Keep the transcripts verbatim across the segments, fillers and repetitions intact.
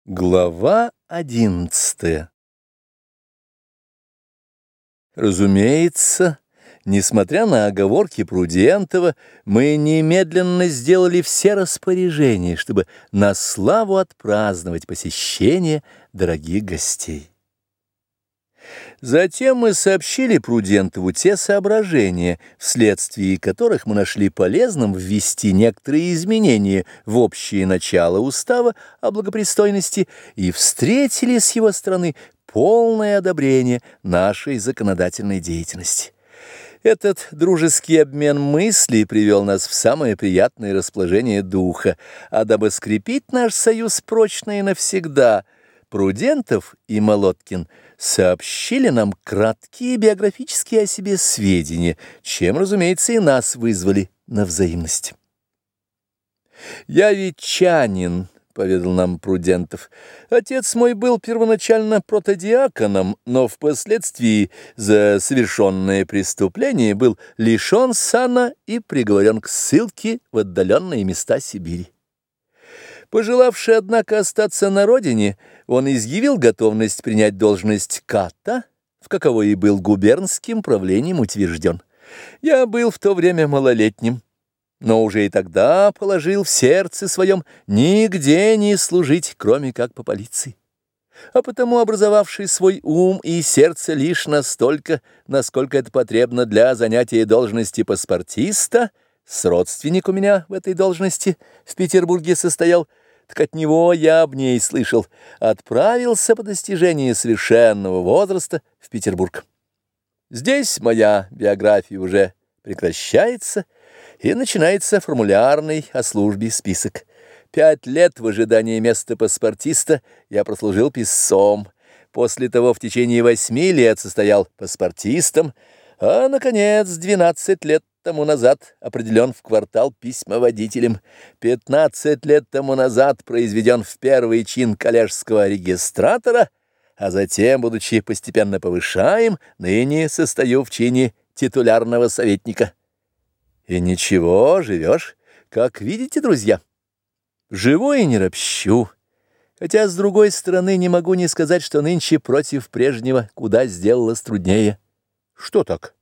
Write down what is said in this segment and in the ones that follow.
Глава одиннадцатая. Разумеется, несмотря на оговорки Прудентова, мы немедленно сделали все распоряжения, чтобы на славу отпраздновать посещение дорогих гостей. Затем мы сообщили Прудентову те соображения, вследствие которых мы нашли полезным ввести некоторые изменения в общее начало устава о благопристойности и встретили с его стороны полное одобрение нашей законодательной деятельности. Этот дружеский обмен мыслей привел нас в самое приятное расположение духа, а дабы скрепить наш союз прочно и навсегда, Прудентов и Молоткин сообщили нам краткие биографические о себе сведения, чем, разумеется, и нас вызвали на взаимность. «Я ветчанин», — поведал нам Прудентов. «Отец мой был первоначально протодиаконом, но впоследствии за совершенное преступление был лишен сана и приговорен к ссылке в отдаленные места Сибири. Пожелавший, однако, остаться на родине, он изъявил готовность принять должность ката, в каково и был губернским правлением утвержден. Я был в то время малолетним, но уже и тогда положил в сердце своем нигде не служить, кроме как по полиции. А потому образовавший свой ум и сердце лишь настолько, насколько это потребно для занятия должности паспортиста, сродственник у меня в этой должности в Петербурге состоял, так от него я об ней слышал, отправился по достижении совершенного возраста в Петербург. Здесь моя биография уже прекращается, и начинается формулярный о службе список. Пять лет в ожидании места паспортиста я прослужил писцом, после того в течение восьми лет состоял паспортистом, а, наконец, двенадцать лет тому назад определен в квартал письмоводителем, пятнадцать лет тому назад произведен в первый чин коллежского регистратора, а затем, будучи постепенно повышаем, ныне состою в чине титулярного советника. И ничего, живешь, как видите, друзья. Живу и не ропщу, хотя, с другой стороны, не могу не сказать, что нынче против прежнего куда сделалось труднее. Что так?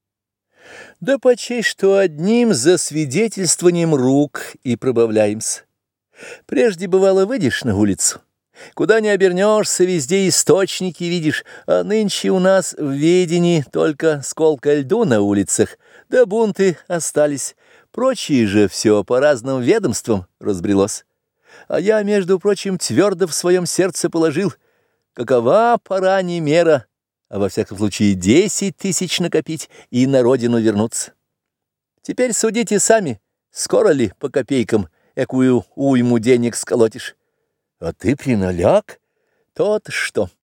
Да почей, что одним засвидетельствованием рук и пробавляемся. Прежде, бывало, выйдешь на улицу, куда не обернешься, везде источники видишь, а нынче у нас в ведении только сколка льду на улицах, да бунты остались, прочие же все по разным ведомствам разбрелось. А я, между прочим, твердо в своем сердце положил, какова пора не мера, а во всяком случае десять тысяч накопить и на родину вернуться. Теперь судите сами, скоро ли по копейкам экую уйму денег сколотишь? А ты приналяг? То-то что.